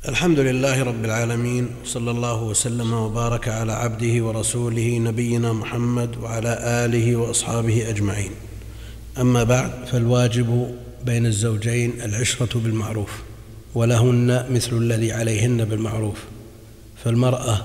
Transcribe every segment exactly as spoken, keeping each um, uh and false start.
الحمد لله رب العالمين، صلى الله وسلم وبارك على عبده ورسوله نبينا محمد وعلى آله وأصحابه أجمعين. أما بعد، فالواجب بين الزوجين العشرة بالمعروف، ولهن مثل الذي عليهن بالمعروف، فالمرأة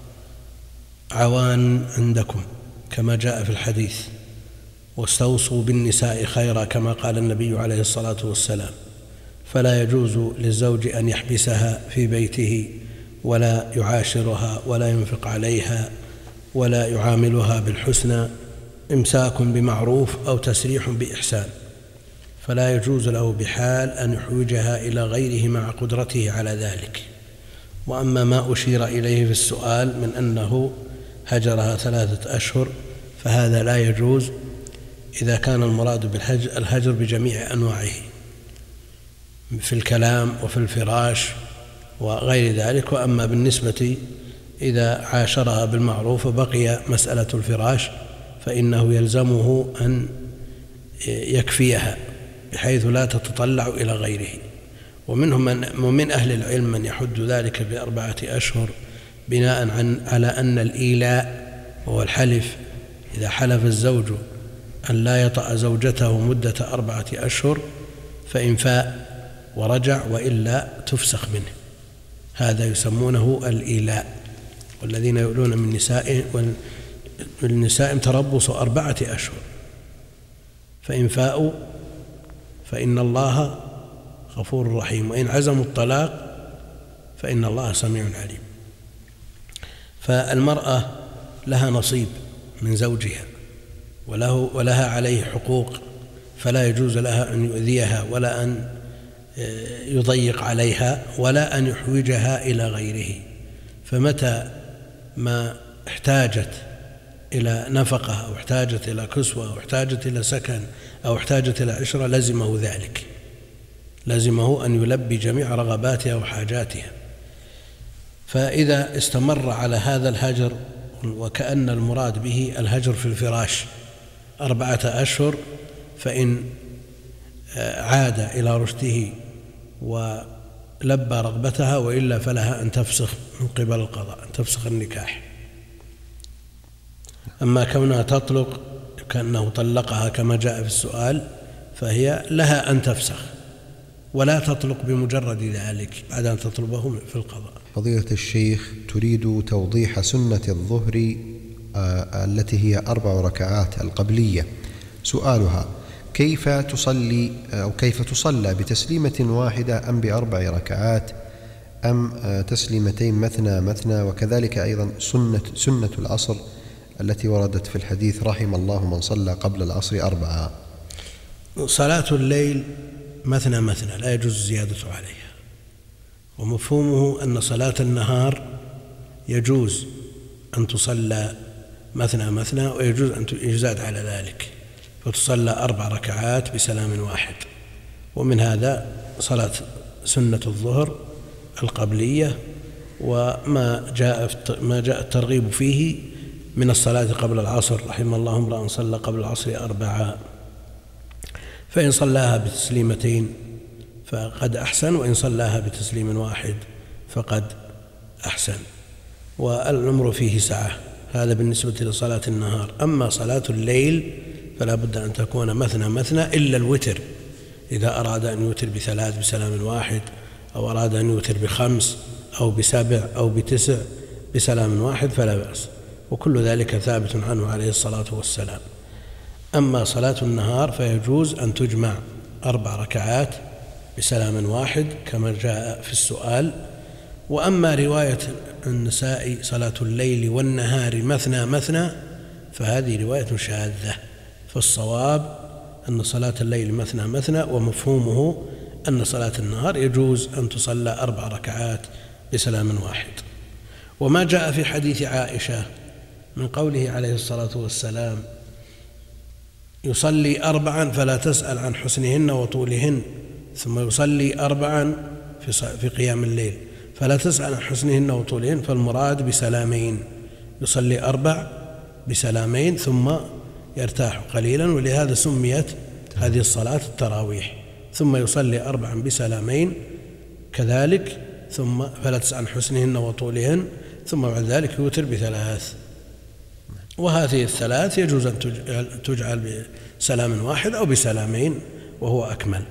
عوان عندكم كما جاء في الحديث: واستوصوا بالنساء خيرا كما قال النبي عليه الصلاة والسلام. فلا يجوز للزوج أن يحبسها في بيته ولا يعاشرها ولا ينفق عليها ولا يعاملها بالحسنى، إمساك بمعروف أو تسريح بإحسان، فلا يجوز له بحال أن يحوجها إلى غيره مع قدرته على ذلك. وأما ما أشير إليه في السؤال من أنه هجرها ثلاثة أشهر، فهذا لا يجوز إذا كان المراد بالهجر الهجر بجميع أنواعه، في الكلام وفي الفراش وغير ذلك. وأما بالنسبة إذا عاشرها بالمعروف وبقي مسألة الفراش، فإنه يلزمه أن يكفيها بحيث لا تتطلع إلى غيره. ومنهم من ومن أهل العلم من يحد ذلك بأربعة أشهر بناء عن على أن الإيلاء وهو الحلف، إذا حلف الزوج أن لا يطأ زوجته مدة أربعة أشهر فإن فاء ورجع وإلا تفسخ منه، هذا يسمونه الإيلاء. والذين يؤلون من نسائهم والنساء تربص أربعة أشهر، فإن فاءوا فإن الله غفور رحيم، وإن عزموا الطلاق فإن الله سميع عليم. فالمرأة لها نصيب من زوجها وله ولها عليه حقوق، فلا يجوز لها أن يؤذيها ولا أن يضيق عليها ولا أن يحوجها إلى غيره. فمتى ما احتاجت إلى نفقة أو احتاجت إلى كسوة أو احتاجت إلى سكن أو احتاجت إلى عشرة لزمه ذلك، لزمه أن يلبي جميع رغباتها وحاجاتها. فإذا استمر على هذا الهجر، وكأن المراد به الهجر في الفراش أربعة أشهر، فإن عاد إلى رشده ولبى رغبتها، وإلا فلها أن تفسخ من قبل القضاء، أن تفسخ النكاح. أما كونها تطلق كأنه طلقها كما جاء في السؤال، فهي لها أن تفسخ ولا تطلق بمجرد ذلك بعد أن تطلبه في القضاء. فضيلة الشيخ تريد توضيح سنة الظهر التي هي أربع ركعات القبلية. سؤالها: كيف تصلي أو كيف تصلى بتسليمة واحدة أم بأربع ركعات أم تسليمتين مثنى مثنى؟ وكذلك أيضا سنة, سنة العصر التي وردت في الحديث: رحم الله من صلى قبل العصر أربعة. صلاة الليل مثنى مثنى لا يجوز الزيادة عليها، ومفهومه أن صلاة النهار يجوز أن تصلى مثنى مثنى ويجوز أن يزاد على ذلك، فتصلى أربع ركعات بسلام واحد. ومن هذا صلاة سنة الظهر القبلية، وما جاء ما جاء الترغيب فيه من الصلاة قبل العصر: رحم الله امرأ صلى قبل العصر أربعة. فإن صلاها بتسليمتين فقد أحسن، وإن صلاها بتسليم واحد فقد أحسن، والأمر فيه سعة. هذا بالنسبة لصلاة النهار. أما صلاة الليل فلا بد أن تكون مثنى مثنى، إلا الوتر، إذا أراد أن يوتر بثلاث بسلام واحد، أو أراد أن يوتر بخمس أو بسبع أو بتسع بسلام واحد فلا بأس، وكل ذلك ثابت عنه عليه الصلاة والسلام. أما صلاة النهار فيجوز أن تجمع أربع ركعات بسلام واحد كما جاء في السؤال. وأما رواية النساء صلاة الليل والنهار مثنى مثنى فهذه رواية شاذة، فالصواب أن صلاة الليل مثنى مثنى، ومفهومه أن صلاة النهار يجوز أن تصلى أربع ركعات بسلام واحد. وما جاء في حديث عائشة من قوله عليه الصلاة والسلام: يصلي أربعا فلا تسأل عن حسنهن وطولهن، ثم يصلي أربعا في قيام الليل فلا تسأل عن حسنهن وطولهن، فالمراد بسلامين، يصلي أربع بسلامين ثم يرتاح قليلا، ولهذا سميت هذه الصلاة التراويح. ثم يصلي أربعا بسلامين كذلك، ثم فلا تسأل عن حسنهن وطولهن، ثم بعد ذلك يوتر بثلاث. وهذه الثلاث يجوز أن تجعل بسلام واحد أو بسلامين وهو أكمل.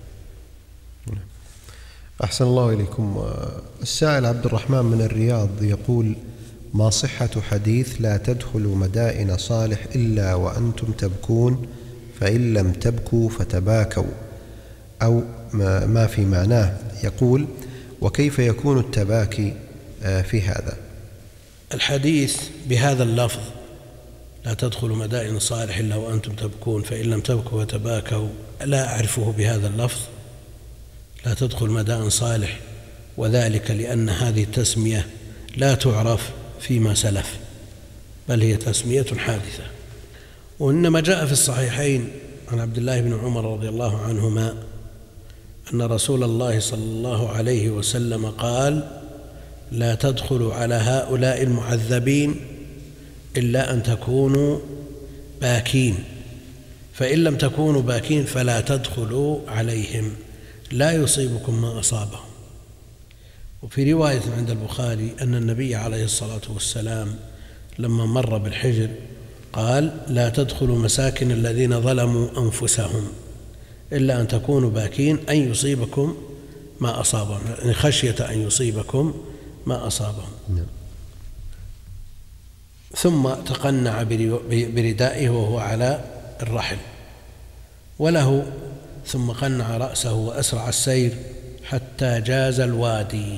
أحسن الله إليكم. السائل عبد الرحمن من الرياض يقول: ما صحة حديث لا تدخلوا مدائن صالح إلا وأنتم تبكون، فإن لم تبكوا فتباكوا، أو ما في معناه؟ يقول: وكيف يكون التباكي في هذا؟ الحديث بهذا اللفظ لا تدخلوا مدائن صالح إلا وأنتم تبكون فإن لم تبكوا فتباكوا لا أعرفه بهذا اللفظ، لا تدخل مدائن صالح، وذلك لأن هذه التسمية لا تعرف فيما سلف، بل هي تسمية حادثة. وإنما جاء في الصحيحين عن عبد الله بن عمر رضي الله عنهما أن رسول الله صلى الله عليه وسلم قال: لا تدخلوا على هؤلاء المعذبين إلا أن تكونوا باكين، فإن لم تكونوا باكين فلا تدخلوا عليهم لا يصيبكم ما أصابهم. وفي رواية عند البخاري أن النبي عليه الصلاة والسلام لما مر بالحجر قال: لا تدخلوا مساكن الذين ظلموا أنفسهم إلا أن تكونوا باكين أن يصيبكم ما أصابهم، يعني خشية أن يصيبكم ما أصابهم. ثم تقنع بردائه وهو على الرحل، وله ثم قنع رأسه وأسرع السير حتى جاز الوادي.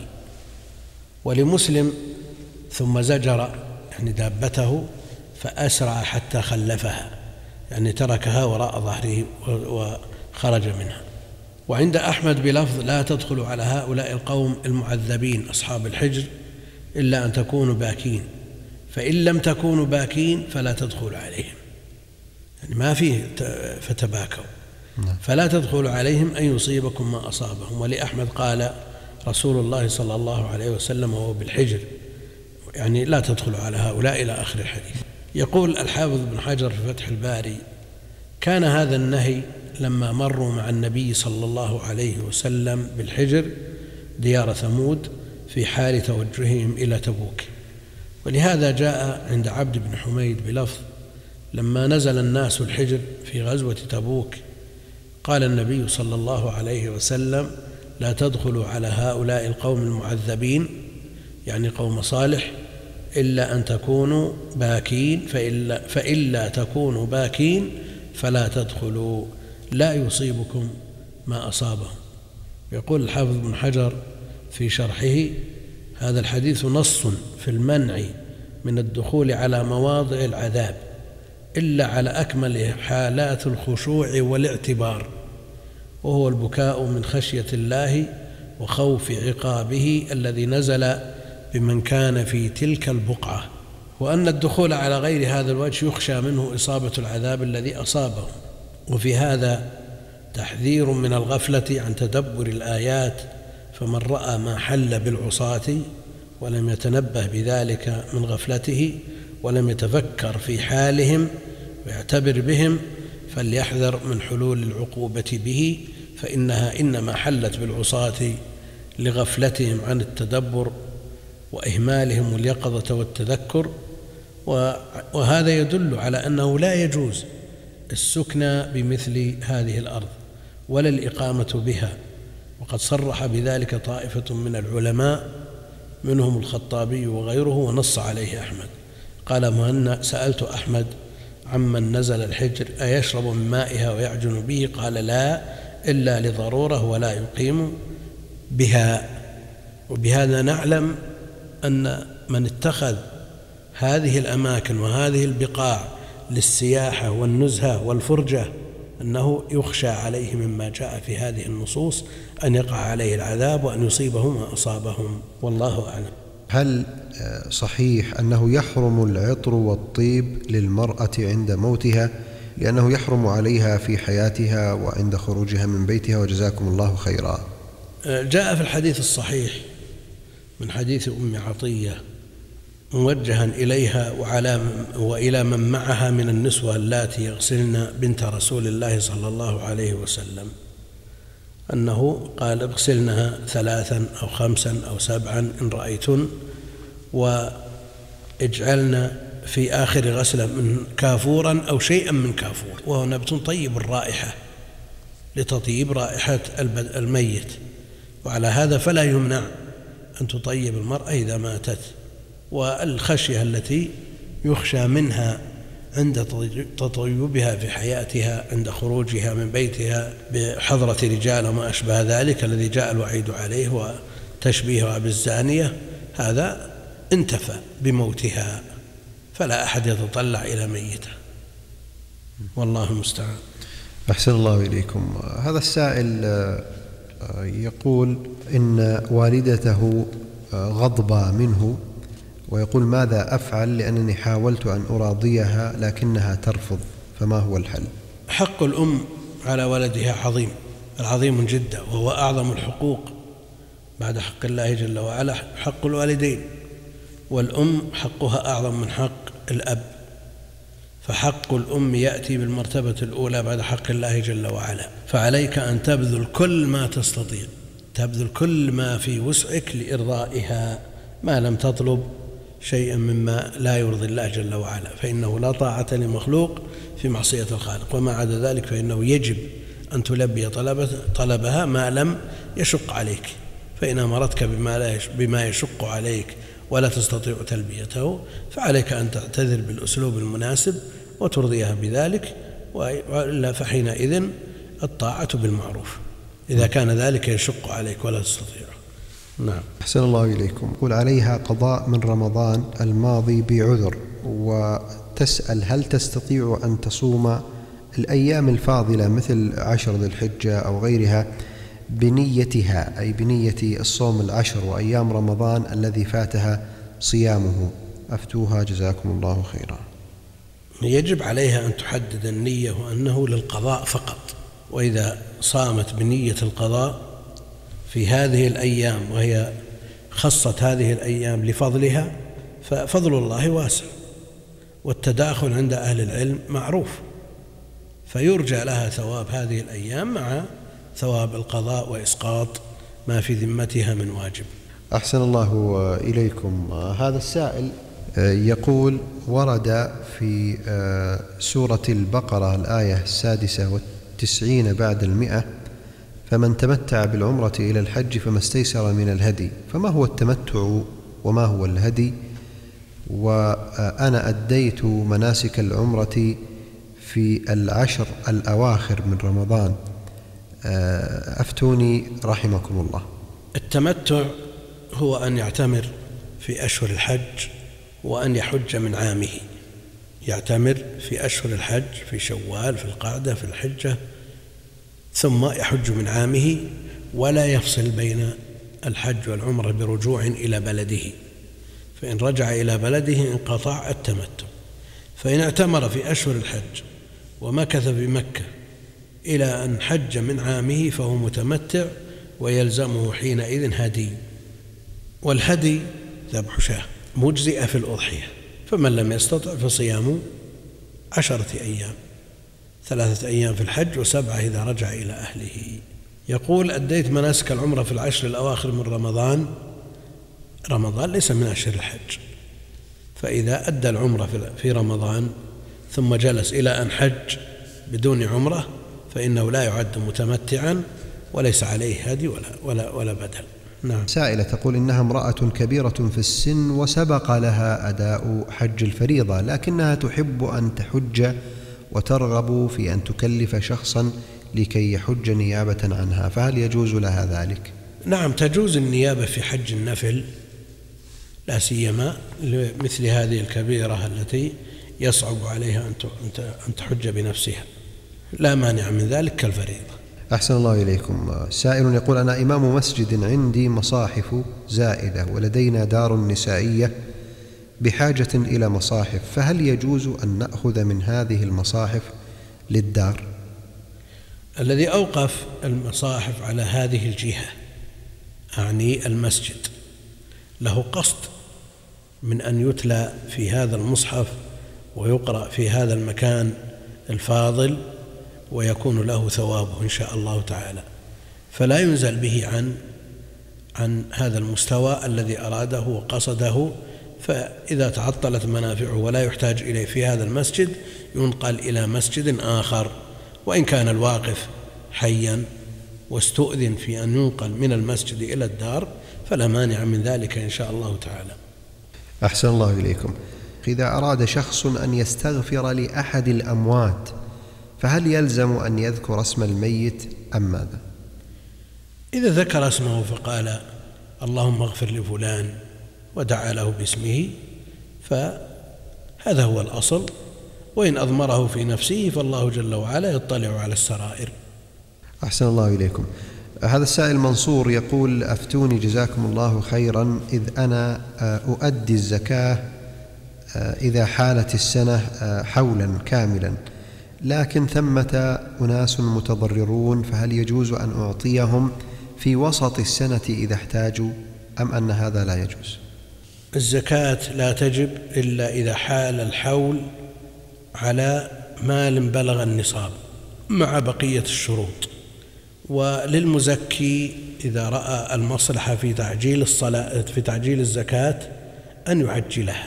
ولمسلم: ثم زجر يعني دابته فأسرع حتى خلفها، يعني تركها وراء ظهره وخرج منها. وعند أحمد بلفظ: لا تدخلوا على هؤلاء القوم المعذبين أصحاب الحجر إلا أن تكونوا باكين، فإن لم تكونوا باكين فلا تدخلوا عليهم، يعني ما فيه فتباكوا، فلا تدخلوا عليهم أن يصيبكم ما أصابهم. ولأحمد قال رسول الله صلى الله عليه وسلم وهو بالحجر، يعني لا تدخلوا على هؤلاء إلى آخر الحديث. يقول الحافظ بن حجر في فتح الباري: كان هذا النهي لما مروا مع النبي صلى الله عليه وسلم بالحجر ديار ثمود في حال توجههم إلى تبوك. ولهذا جاء عند عبد بن حميد بلفظ: لما نزل الناس الحجر في غزوة تبوك قال النبي صلى الله عليه وسلم: لا تدخلوا على هؤلاء القوم المعذبين، يعني قوم صالح، إلا أن تكونوا باكين، فإلا, فإلا تكونوا باكين فلا تدخلوا لا يصيبكم ما أصابهم. يقول الحافظ بن حجر في شرحه: هذا الحديث نص في المنع من الدخول على مواضع العذاب إلا على أكمل حالات الخشوع والاعتبار، وهو البكاء من خشية الله وخوف عقابه الذي نزل بمن كان في تلك البقعة، وأن الدخول على غير هذا الوجه يخشى منه إصابة العذاب الذي أصابه. وفي هذا تحذير من الغفلة عن تدبر الآيات، فمن رأى ما حل بالعصاة ولم يتنبه بذلك من غفلته ولم يتفكر في حالهم ويعتبر بهم فليحذر من حلول العقوبة به، فإنها إنما حلت بالعصاة لغفلتهم عن التدبر وإهمالهم اليقظة والتذكر. وهذا يدل على أنه لا يجوز السكنى بمثل هذه الأرض ولا الإقامة بها، وقد صرح بذلك طائفة من العلماء منهم الخطابي وغيره، ونص عليه أحمد. قال مهنا: سألت أحمد عمن نزل الحجر أيشرب من مائها ويعجن به؟ قال: لا، إلا لضرورة ولا يقيم بها. وبهذا نعلم أن من اتخذ هذه الأماكن وهذه البقاع للسياحة والنزهة والفرجة أنه يخشى عليه مما جاء في هذه النصوص أن يقع عليه العذاب وأن يصيبهم ما أصابهم، والله أعلم. هل صحيح أنه يحرم العطر والطيب للمرأة عند موتها لأنه يحرم عليها في حياتها وعند خروجها من بيتها؟ وجزاكم الله خيرا. جاء في الحديث الصحيح من حديث أم عطية موجها إليها وعلى وإلى من معها من النسوة اللاتي يغسلن بنت رسول الله صلى الله عليه وسلم أنه قال اغسلنها ثلاثا أو خمسا أو سبعا إن رأيتن، واجعلنا في آخر غسلة من كافورا أو شيئا من كافور، وهو نبت طيب الرائحة لتطيب رائحة الميت، وعلى هذا فلا يمنع أن تطيب المرأة إذا ماتت. والخشية التي يخشى منها عند تطيبها في حياتها عند خروجها من بيتها بحضرة رجال وما أشبه ذلك الذي جاء الوعيد عليه وتشبيهها بالزانية، هذا انتفى بموتها، فلا أحد يتطلع إلى ميته، والله المستعان. أحسن الله إليكم. هذا السائل يقول إن والدته غضبة منه، ويقول ماذا أفعل لأنني حاولت أن أراضيها لكنها ترفض، فما هو الحل؟ حق الأم على ولدها عظيم العظيم جدا، وهو أعظم الحقوق بعد حق الله جل وعلا حق الوالدين، والأم حقها أعظم من حق الأب، فحق الأم يأتي بالمرتبة الأولى بعد حق الله جل وعلا. فعليك أن تبذل كل ما تستطيع، تبذل كل ما في وسعك لإرضائها، ما لم تطلب شيئا مما لا يرضي الله جل وعلا، فإنه لا طاعة لمخلوق في معصية الخالق، وما عدا ذلك فإنه يجب أن تلبي طلبها ما لم يشق عليك، فإن أمرتك بما يشق عليك ولا تستطيع تلبيته فعليك أن تعتذر بالأسلوب المناسب وترضيها بذلك، وإلا فحينئذ الطاعة بالمعروف إذا كان ذلك يشق عليك ولا تستطيع. نعم. أحسن الله إليكم. قل عليها قضاء من رمضان الماضي بعذر، وتسأل هل تستطيع أن تصوم الأيام الفاضلة مثل عشر ذي الحجة أو غيرها بنيتها، أي بنية الصوم العشر وأيام رمضان الذي فاتها صيامه؟ أفتوها جزاكم الله خيرا. يجب عليها أن تحدد النية وأنه للقضاء فقط، وإذا صامت بنية القضاء في هذه الأيام وهي خصت هذه الأيام لفضلها ففضل الله واسع، والتداخل عند أهل العلم معروف، فيرجى لها ثواب هذه الأيام مع ثواب القضاء وإسقاط ما في ذمتها من واجب. أحسن الله إليكم. هذا السائل يقول ورد في سورة البقرة الآية السادسة والتسعين بعد المئة: فمن تمتع بالعمرة إلى الحج فما استيسر من الهدي. فما هو التمتع وما هو الهدي؟ وأنا أديت مناسك العمرة في العشر الأواخر من رمضان، أفتوني رحمكم الله. التمتع هو أن يعتمر في أشهر الحج وأن يحج من عامه، يعتمر في أشهر الحج في شوال في القعدة في الحجة، ثم يحج من عامه ولا يفصل بين الحج والعمرة برجوع إلى بلده، فإن رجع إلى بلده انقطع التمتع. فإن اعتمر في أشهر الحج ومكث في مكة إلى أن حج من عامه فهو متمتع ويلزمه حينئذ هدي، والهدي ذبح شاة مجزئة في الأضحية، فمن لم يستطع فصيام عشرة أيام، ثلاثة أيام في الحج وسبعة إذا رجع إلى أهله. يقول أديت مناسك العمرة في العشر الأواخر من رمضان. رمضان ليس من أشهر الحج، فإذا أدى العمرة في رمضان ثم جلس إلى أن حج بدون عمرة فإنه لا يعد متمتعا وليس عليه هدي ولا, ولا, ولا بدل. نعم. سائلة تقول إنها امرأة كبيرة في السن وسبق لها أداء حج الفريضة، لكنها تحب أن تحج وترغب في أن تكلف شخصا لكي يحج نيابة عنها، فهل يجوز لها ذلك؟ نعم، تجوز النيابة في حج النفل، لا سيما مثل هذه الكبيرة التي يصعب عليها أن تحج بنفسها، لا مانع من ذلك كالفريضة. أحسن الله إليكم. سائل يقول أنا إمام مسجد عندي مصاحف زائدة ولدينا دار نسائية بحاجة إلى مصاحف، فهل يجوز أن نأخذ من هذه المصاحف للدار؟ الذي أوقف المصاحف على هذه الجهة أعني المسجد له قصد من أن يتلى في هذا المصحف ويقرأ في هذا المكان الفاضل ويكون له ثوابه إن شاء الله تعالى، فلا ينزل به عن عن هذا المستوى الذي أراده وقصده، فإذا تعطلت منافعه ولا يحتاج إليه في هذا المسجد ينقل إلى مسجد آخر، وإن كان الواقف حيا واستؤذن في أن ينقل من المسجد إلى الدار فلا مانع من ذلك إن شاء الله تعالى. أحسن الله إليكم. إذا أراد شخص أن يستغفر لأحد الأموات فهل يلزم أن يذكر اسم الميت أم ماذا؟ إذا ذكر اسمه فقال اللهم اغفر لفلان ودعا له باسمه فهذا هو الأصل، وإن أضمره في نفسه فالله جل وعلا يطلع على السرائر. أحسن الله إليكم. هذا السائل منصور يقول أفتوني جزاكم الله خيرا، إذ أنا أؤدي الزكاة إذا حالت السنة حولا كاملا، لكن ثمة أناس متضررون، فهل يجوز أن أعطيهم في وسط السنة إذا احتاجوا أم أن هذا لا يجوز؟ الزكاة لا تجب إلا إذا حال الحول على مال بلغ النصاب مع بقية الشروط. وللمزكي إذا رأى المصلحة في تعجيل الصلاة في تعجيل الزكاة أن يعجلها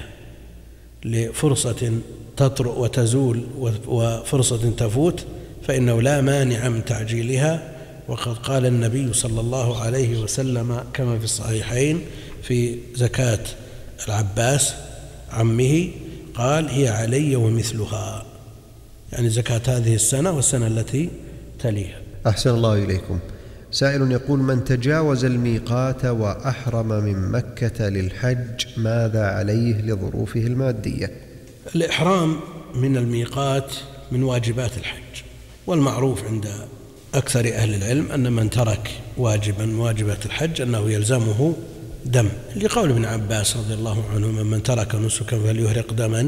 لفرصة تطرأ وتزول وفرصة تفوت فإنه لا مانع من تعجيلها. وقد قال النبي صلى الله عليه وسلم كما في الصحيحين في زكاة العباس عمه قال هي علي ومثلها، يعني زكاة هذه السنة والسنة التي تليها. أحسن الله إليكم. سائل يقول من تجاوز الميقات وأحرم من مكة للحج ماذا عليه لظروفه المادية؟ الإحرام من الميقات من واجبات الحج، والمعروف عند أكثر أهل العلم أن من ترك واجبا من واجبات الحج أنه يلزمه دم، لقول ابن عباس رضي الله عنهما من ترك نسكا فليهرق دما،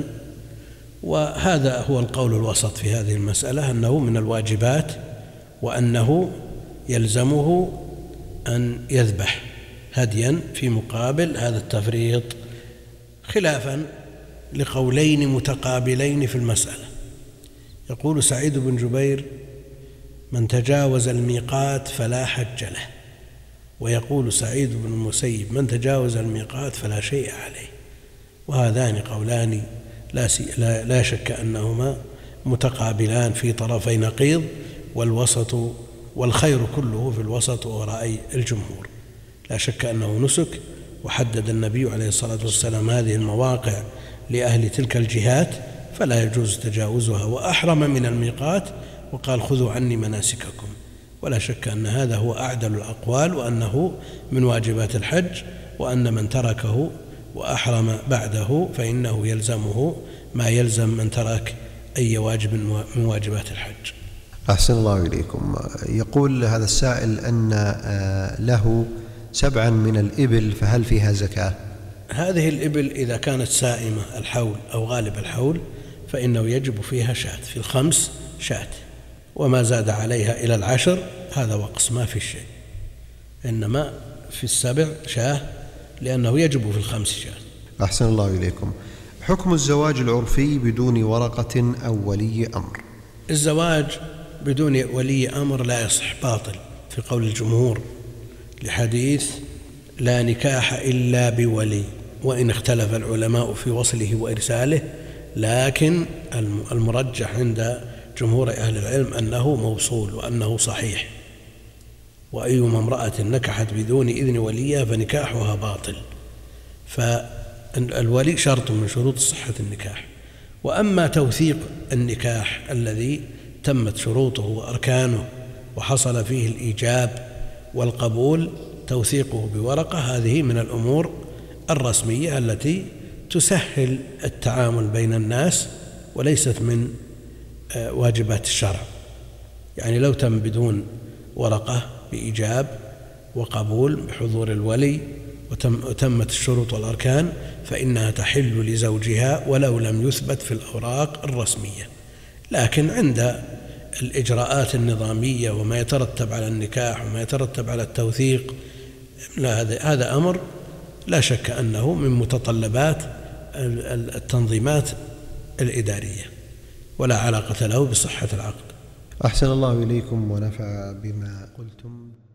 وهذا هو القول الوسط في هذه المسألة أنه من الواجبات وأنه يلزمه أن يذبح هديا في مقابل هذا التفريط، خلافا لقولين متقابلين في المسألة. يقول سعيد بن جبير من تجاوز الميقات فلا حج له، ويقول سعيد بن المسيب من تجاوز الميقات فلا شيء عليه، وهذان قولان لا, لا, لا شك أنهما متقابلان في طرفي نقيض، والوسط والخير كله في الوسط ورأي الجمهور. لا شك أنه نسك، وحدد النبي عليه الصلاة والسلام هذه المواقع لأهل تلك الجهات فلا يجوز تجاوزها، وأحرم من الميقات وقال خذوا عني مناسككم، ولا شك أن هذا هو أعدل الأقوال، وأنه من واجبات الحج، وأن من تركه وأحرم بعده فإنه يلزمه ما يلزم من ترك أي واجب من واجبات الحج. أحسن الله إليكم. يقول هذا السائل أن له سبعا من الإبل فهل فيها زكاة؟ هذه الإبل إذا كانت سائمة الحول أو غالب الحول فإنه يجب فيها شاة، في الخمس شاة، وما زاد عليها إلى العشر هذا وقص ما في شيء، إنما في السبع شاة لأنه يجب في الخمس شاة. أحسن الله إليكم. حكم الزواج العرفي بدون ورقة أو ولي أمر؟ الزواج بدون ولي أمر لا يصح، باطل في قول الجمهور، لحديث لا نكاح إلا بولي، وإن اختلف العلماء في وصله وإرساله، لكن المرجح عند جمهور أهل العلم أنه موصول وأنه صحيح، وأيما امرأة نكحت بدون إذن وليها فنكاحها باطل، فالولي شرط من شروط صحة النكاح. وأما توثيق النكاح الذي تمت شروطه وأركانه وحصل فيه الإيجاب والقبول، توثيقه بورقة هذه من الأمور الرسمية التي تسهل التعامل بين الناس وليست من واجبات الشرع. يعني لو تم بدون ورقة بإيجاب وقبول بحضور الولي وتمت الشروط والأركان فإنها تحل لزوجها ولو لم يثبت في الأوراق الرسمية. لكن عند الإجراءات النظامية وما يترتب على النكاح وما يترتب على التوثيق، لا هذا أمر لا شك أنه من متطلبات التنظيمات الإدارية ولا علاقة له بصحة العقد. أحسن الله إليكم ونفع بما قلتم.